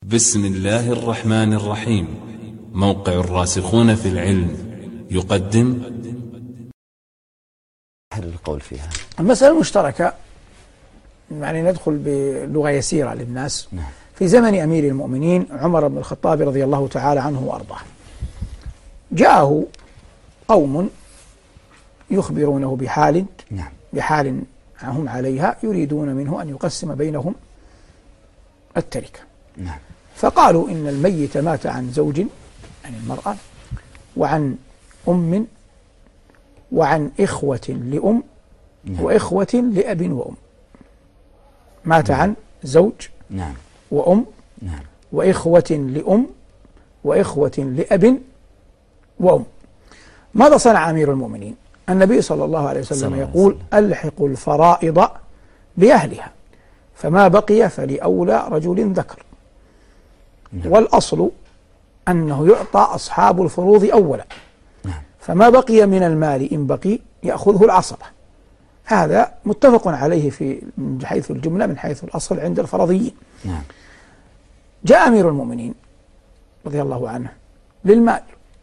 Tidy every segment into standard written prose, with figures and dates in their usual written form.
بسم الله الرحمن الرحيم. موقع الراسخون في العلم يقدم القول فيها المسألة المشتركة، يعني ندخل بلغة يسيرة للناس. في زمن أمير المؤمنين عمر بن الخطاب رضي الله تعالى عنه وأرضاه، جاءه قوم يخبرونه بحال هم عليها، يريدون منه أن يقسم بينهم التركة. فقالوا إن الميت مات عن زوج، عن المرأة، وعن أم، وعن إخوة لأم، وإخوة لأب وأم. مات عن زوج وأم وإخوة لأم وإخوة لأب وأم. ماذا صنع أمير المؤمنين؟ النبي صلى الله عليه وسلم يقول: ألحقوا الفرائض بأهلها، فما بقي فلأولى رجل ذكر. والأصل أنه يعطى أصحاب الفروض أولا، فما بقي من المال إن بقي يأخذه العصبة. هذا متفق عليه من حيث الجملة، من حيث الأصل عند الفرضيين. جاء أمير المؤمنين رضي الله عنه للمال،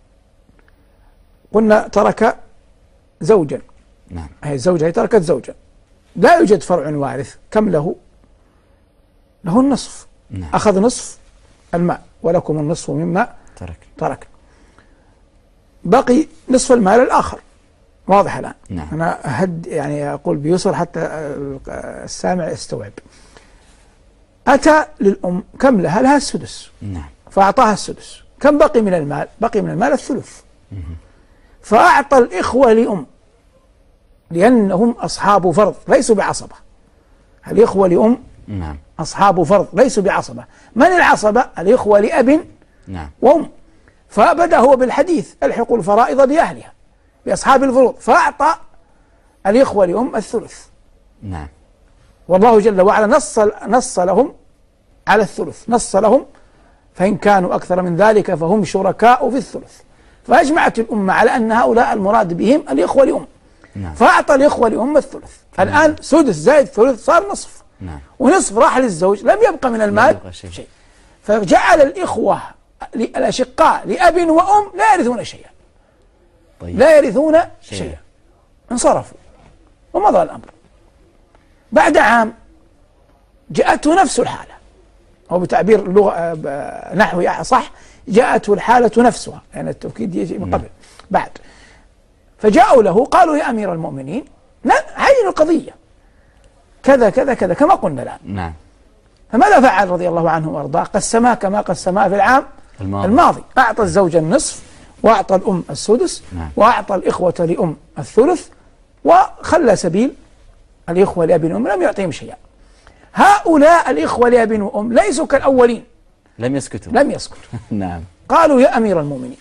قلنا ترك زوجا، هي الزوجة تركت زوجا، لا يوجد فرع وارث، كم له؟ له النصف. أخذ نصف المال، ولكم النصف مما ترك. بقي نصف المال الآخر. واضح الآن؟ أنا يعني أقول بيسر حتى السامع يستوعب. أتى للأم، كم لها؟ لها السدس، فأعطاها السدس. كم بقي من المال؟ بقي من المال الثلث. فأعطى الإخوة لأم، لأنهم أصحاب فرض ليسوا بعصبة. الإخوة لأم أصحاب فرض ليسوا بعصبة. من العصبة؟ الإخوة لأب وأم. فبدأ هو بالحديث: ألحقوا الفرائض بأهلها، بأصحاب الفروض. فأعطى الإخوة لأم الثلث. والله جل وعلا نص لهم على الثلث، نص لهم: فإن كانوا أكثر من ذلك فهم شركاء في الثلث. فأجمعت الأمة على أن هؤلاء المراد بهم الإخوة لأم. فأعطى الإخوة لأم الثلث. الآن سدس زائد ثلث صار نصف، ونصف راح للزوج، لم يبقى من المال شيء. فجعل الإخوة الأشقاء لأب وأم لا يرثون شيئا، لا يرثون شيئا. انصرفوا ومضى الأمر. بعد عام جاءته نفس الحالة، أو بتعبير اللغة نحوي صح، جاءته الحالة نفسها، يعني التوكيد يجي من قبل بعد. فجاءوا له قالوا: يا أمير المؤمنين، عين القضية كذا كذا كذا كما قلنا الآن. فماذا فعل رضي الله عنه وارضاه؟ قسمها كما قسمها في العام الماضي. أعطى الزوج النصف، وأعطى الأم السدس، وأعطى الإخوة لأم الثلث، وخلى سبيل الإخوة لأب وأم، لم يعطيهم شيئا. هؤلاء الإخوة لأب وأم ليسوا كالأولين، لم يسكتوا. قالوا: يا أمير المؤمنين،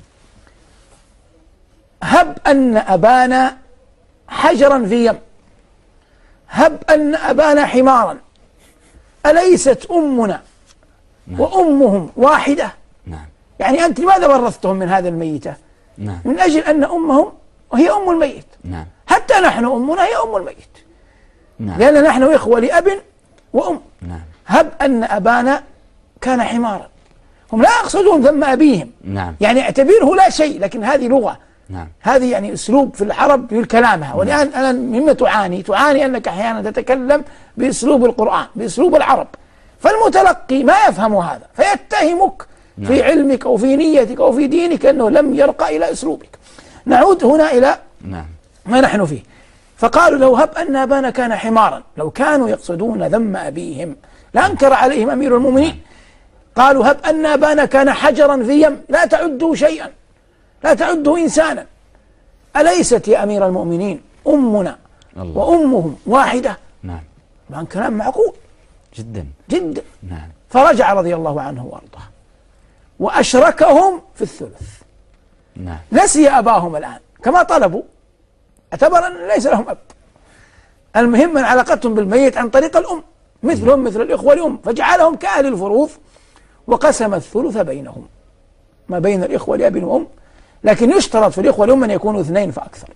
هب أن أبانا حجرا في يم، هب أن أبانا حمارا، أليست أمنا وأمهم واحدة؟ يعني أنت لماذا ورثتهم من هذا الميتة؟ من أجل أن أمهم هي أم الميت، حتى نحن أمنا هي أم الميت، لأن نحن إخوة لأب وأم. هب أن أبانا كان حمارا. هم لا يقصدون ذم أبيهم، يعني اعتبره لا شيء، لكن هذه لغة، هذه يعني أسلوب في العرب في كلامها. والآن أنا مما تعاني أنك أحيانا تتكلم بأسلوب القرآن، بأسلوب العرب، فالمتلقي ما يفهم هذا، فيتهمك في علمك أو في نيتك أو في دينك أنه لم يرقى إلى أسلوبك. نعود هنا إلى ما نحن فيه. فقالوا: لو هب أن أبانا كان حمارا، لو كانوا يقصدون ذم أبيهم لأنكر عليهم أمير المؤمنين. قالوا: هب أن أبانا كان حجرا في يم، لا تعدوا شيئا، لا تعدوا إنسانا، أليست يا أمير المؤمنين أمنا وأمهم واحدة؟ طبعا كلام معقول جدا. فرجع رضي الله عنه وأرضاه وأشركهم في الثلث. نسي أباهم الآن كما طلبوا، اعتبر أن ليس لهم أب. المهم من علاقتهم بالميت عن طريق الأم، مثلهم مثل الإخوة لأم، فجعلهم كأهل الفروض، وقسم الثلث بينهم، ما بين الإخوة لأب وأم. لكن يشترط في الإخوة لأم أن يكونوا اثنين فأكثر،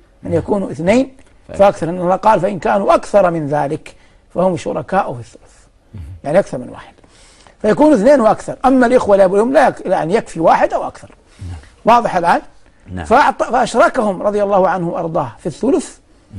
لأن الله قال: فإن كانوا أكثر من ذلك فهم شركاء في الثلث، يعني أكثر من واحد. فيكون 2 وأكثر. أما الإخوة لأبوهم لا يعني يكفي 1 أو أكثر. واضح الآن؟ فأشركهم رضي الله عنه وأرضاه في الثلث.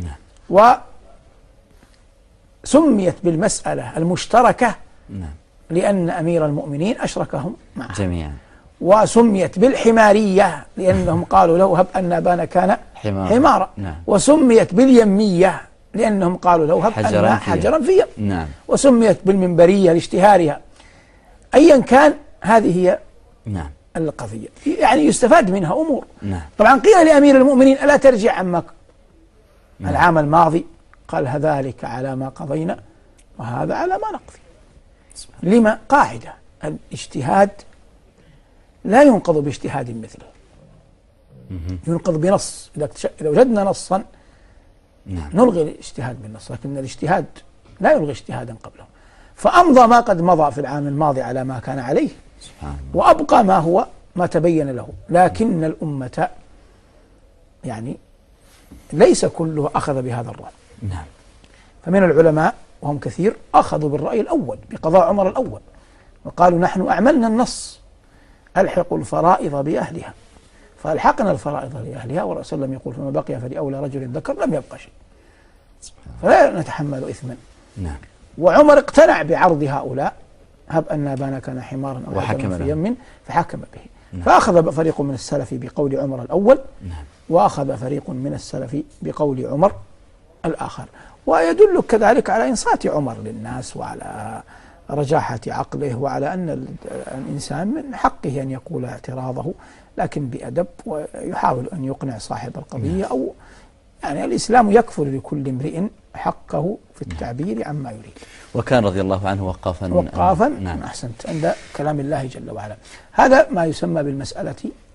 وسميت بالمسألة المشتركة لأن أمير المؤمنين أشركهم معه جميعا. وسميت بالحمارية لأنهم قالوا له هب أن أبانا كان حمارا. وسميت باليمية لأنهم قالوا له هب أن حجرا في يم. وسميت بالمنبرية لاشتهارها. أيا كان هذه هي القضية، يعني يستفاد منها أمور. طبعا قيل لأمير المؤمنين ألا ترجع عمك العام الماضي؟ قال ذلك على ما قضينا وهذا على ما نقضي. لما؟ قاعدة الاجتهاد لا ينقض باجتهاد مثله، ينقض بنص. إذا وجدنا نصا نلغي الاجتهاد بالنص، لكن الاجتهاد لا يلغي اجتهادا قبله. فأمضى ما قد مضى في العام الماضي على ما كان عليه، وأبقى ما تبين له. لكن الأمة يعني ليس كله أخذ بهذا الرأي. فمن العلماء وهم كثير أخذوا بالرأي الأول بقضاء عمر الأول، وقالوا نحن أعملنا النص ألحقوا الفرائض بأهلها، فألحقنا الفرائض لأهلها، والرسول صلى الله عليه وسلم يقول فما بقي فلأولى رجل ذكر لم يبقى شيء، فلا نتحمل إثما. وعمر اقتنع بعرض هؤلاء هب أن أبانا كان حمارا أو حجرا في يم فحكم به. فأخذ فريق من السلف بقول عمر الأول، وأخذ فريق من السلف بقول عمر الآخر. ويدل كذلك على إنصات عمر للناس وعلى رجاحة عقله، وعلى أن الإنسان من حقه أن يقول اعتراضه لكن بأدب، ويحاول أن يقنع صاحب القضية، أو يعني الإسلام يكفل لكل امرئ حقه في التعبير عما يريد. وكان رضي الله عنه وقافا أحسنت عند كلام الله جل وعلا. هذا ما يسمى بالمسألة